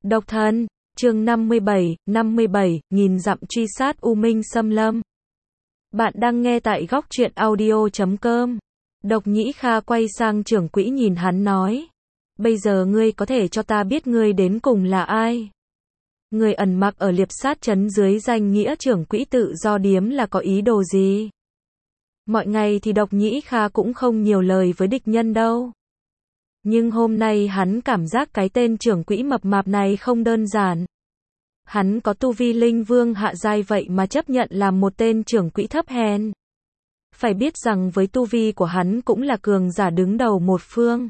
Độc thân, chương 57, nghìn dặm truy sát U Minh xâm lâm. Bạn đang nghe tại góc truyện audio.com. Độc Nhĩ Kha quay sang trưởng quỹ nhìn hắn nói. Bây giờ ngươi có thể cho ta biết ngươi đến cùng là ai? Người ẩn mặc ở Liệp Sát trấn dưới danh nghĩa trưởng quỹ tự do điếm là có ý đồ gì? Mọi ngày thì Độc Nhĩ Kha cũng không nhiều lời với địch nhân đâu. Nhưng hôm nay hắn cảm giác cái tên trưởng quỹ mập mạp này không đơn giản. Hắn có tu vi linh vương hạ giai vậy mà chấp nhận làm một tên trưởng quỹ thấp hèn. Phải biết rằng với tu vi của hắn cũng là cường giả đứng đầu một phương.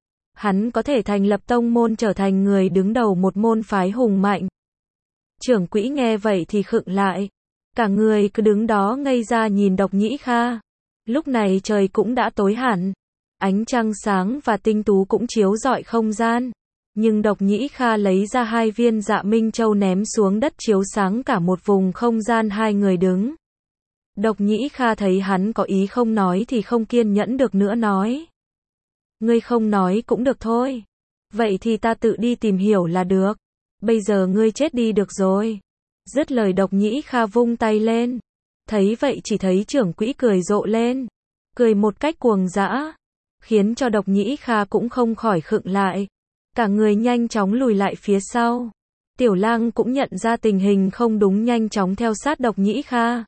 Hắn có thể thành lập tông môn trở thành người đứng đầu một môn phái hùng mạnh. Trưởng quỹ nghe vậy thì khựng lại. Cả người cứ đứng đó ngây ra nhìn Độc Nhĩ Kha. Lúc này trời cũng đã tối hẳn. Ánh trăng sáng và tinh tú cũng chiếu rọi không gian. Nhưng Độc Nhĩ Kha lấy ra 2 viên Dạ Minh Châu ném xuống đất chiếu sáng cả một vùng không gian hai người đứng. Độc Nhĩ Kha thấy hắn có ý không nói thì không kiên nhẫn được nữa nói. Ngươi không nói cũng được thôi. Vậy thì ta tự đi tìm hiểu là được. Bây giờ ngươi chết đi được rồi. Dứt lời Độc Nhĩ Kha vung tay lên. Thấy vậy chỉ thấy trưởng quỹ cười rộ lên. Cười một cách cuồng dã. Khiến cho Độc Nhĩ Kha cũng không khỏi khựng lại. Cả người nhanh chóng lùi lại phía sau. Tiểu Lang cũng nhận ra tình hình không đúng nhanh chóng theo sát Độc Nhĩ Kha.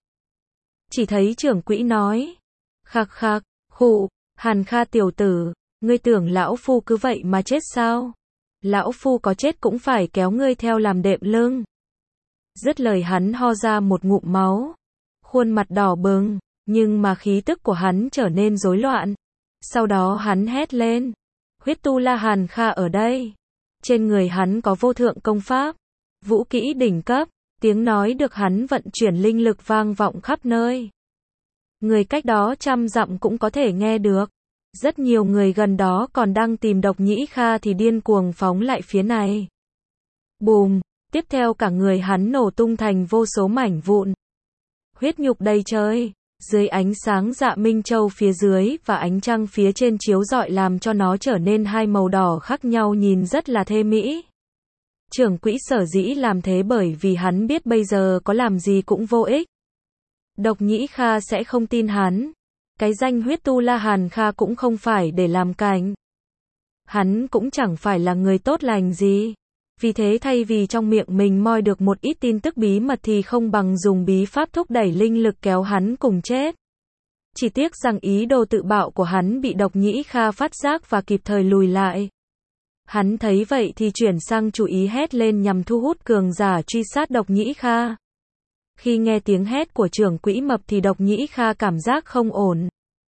Chỉ thấy trưởng quỹ nói. Khạc khạc, khụ, Hàn Kha tiểu tử, ngươi tưởng lão phu cứ vậy mà chết sao? Lão phu có chết cũng phải kéo ngươi theo làm đệm lưng. Dứt lời hắn ho ra một ngụm máu. Khuôn mặt đỏ bừng, nhưng mà khí tức của hắn trở nên rối loạn. Sau đó hắn hét lên. Huyết Tu La Hàn Kha ở đây. Trên người hắn có vô thượng công pháp. Vũ kỹ đỉnh cấp. Tiếng nói được hắn vận chuyển linh lực vang vọng khắp nơi. Người cách đó 100 dặm cũng có thể nghe được. Rất nhiều người gần đó còn đang tìm Độc Nhĩ Kha thì điên cuồng phóng lại phía này. Bùm, tiếp theo cả người hắn nổ tung thành vô số mảnh vụn. Huyết nhục đầy trời. Dưới ánh sáng Dạ Minh Châu phía dưới và ánh trăng phía trên chiếu rọi làm cho nó trở nên hai màu đỏ khác nhau nhìn rất là thê mỹ. Trưởng quỹ sở dĩ làm thế bởi vì hắn biết bây giờ có làm gì cũng vô ích. Độc Nhĩ Kha sẽ không tin hắn. Cái danh Huyết Tu La Hàn Kha cũng không phải để làm cảnh. Hắn cũng chẳng phải là người tốt lành gì. Vì thế thay vì trong miệng mình moi được một ít tin tức bí mật thì không bằng dùng bí pháp thúc đẩy linh lực kéo hắn cùng chết. Chỉ tiếc rằng ý đồ tự bạo của hắn bị Độc Nhĩ Kha phát giác và kịp thời lùi lại. Hắn thấy vậy thì chuyển sang chú ý hét lên nhằm thu hút cường giả truy sát Độc Nhĩ Kha. Khi nghe tiếng hét của trưởng quỹ mập thì Độc Nhĩ Kha cảm giác không ổn.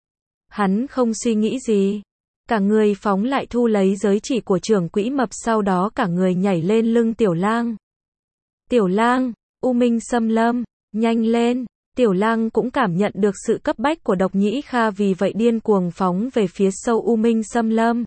Hắn không suy nghĩ gì. Cả người phóng lại thu lấy giới chỉ của trưởng quỹ mập, sau đó cả người nhảy lên lưng Tiểu Lang. Tiểu Lang, U Minh xâm lâm, nhanh lên. Tiểu Lang cũng cảm nhận được sự cấp bách của Độc Nhĩ Kha vì vậy điên cuồng phóng về phía sâu U Minh xâm lâm.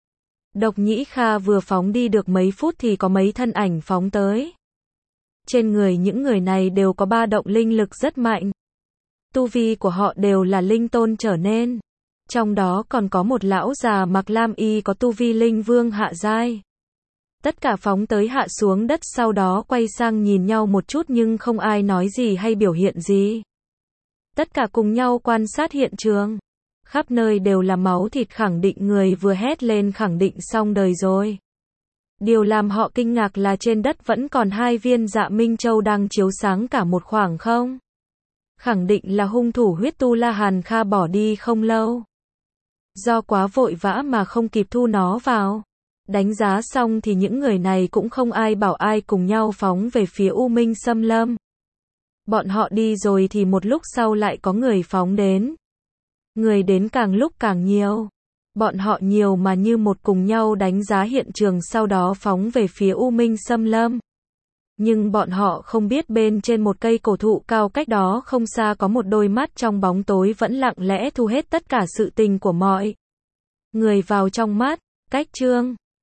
Độc Nhĩ Kha vừa phóng đi được mấy phút thì có mấy thân ảnh phóng tới. Trên người những người này đều có ba động linh lực rất mạnh. Tu vi của họ đều là linh tôn trở nên. Trong đó còn có một lão già mặc lam y có tu vi linh vương hạ giai. Tất cả phóng tới hạ xuống đất, sau đó quay sang nhìn nhau một chút nhưng không ai nói gì hay biểu hiện gì. Tất cả cùng nhau quan sát hiện trường. Khắp nơi đều là máu thịt, khẳng định người vừa hét lên khẳng định xong đời rồi. Điều làm họ kinh ngạc là trên đất vẫn còn 2 viên Dạ Minh Châu đang chiếu sáng cả một khoảng không. Khẳng định là hung thủ Huyết Tu La Hàn Kha bỏ đi không lâu. Do quá vội vã mà không kịp thu nó vào. Đánh giá xong thì những người này cũng không ai bảo ai cùng nhau phóng về phía U Minh xâm lâm. Bọn họ đi rồi thì một lúc sau lại có người phóng đến. Người đến càng lúc càng nhiều. Bọn họ nhiều mà như một cùng nhau đánh giá hiện trường, sau đó phóng về phía U Minh xâm lâm. Nhưng bọn họ không biết bên trên một cây cổ thụ cao cách đó không xa có một đôi mắt trong bóng tối vẫn lặng lẽ thu hết tất cả sự tình của mọi người vào trong mắt. Cách chương